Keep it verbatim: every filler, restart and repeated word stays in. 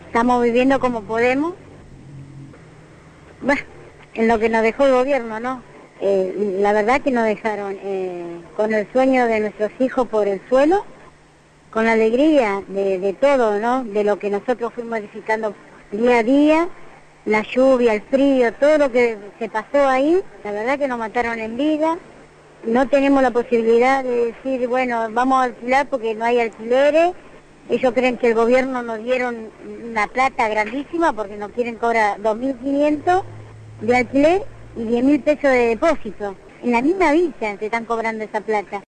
Estamos viviendo como podemos, bueno, en lo que nos dejó el gobierno, ¿no? Eh, la verdad que nos dejaron eh, con el sueño de nuestros hijos por el suelo, con la alegría de, de todo, ¿no? De lo que nosotros fuimos edificando día a día, la lluvia, el frío, todo lo que se pasó ahí, la verdad que nos mataron en vida. No tenemos la posibilidad de decir, bueno, vamos a alquilar porque no hay alquileres. Ellos creen que el gobierno nos dieron una plata grandísima porque nos quieren cobrar dos mil quinientos de alquiler y diez mil pesos de depósito. En la misma villa se están cobrando esa plata.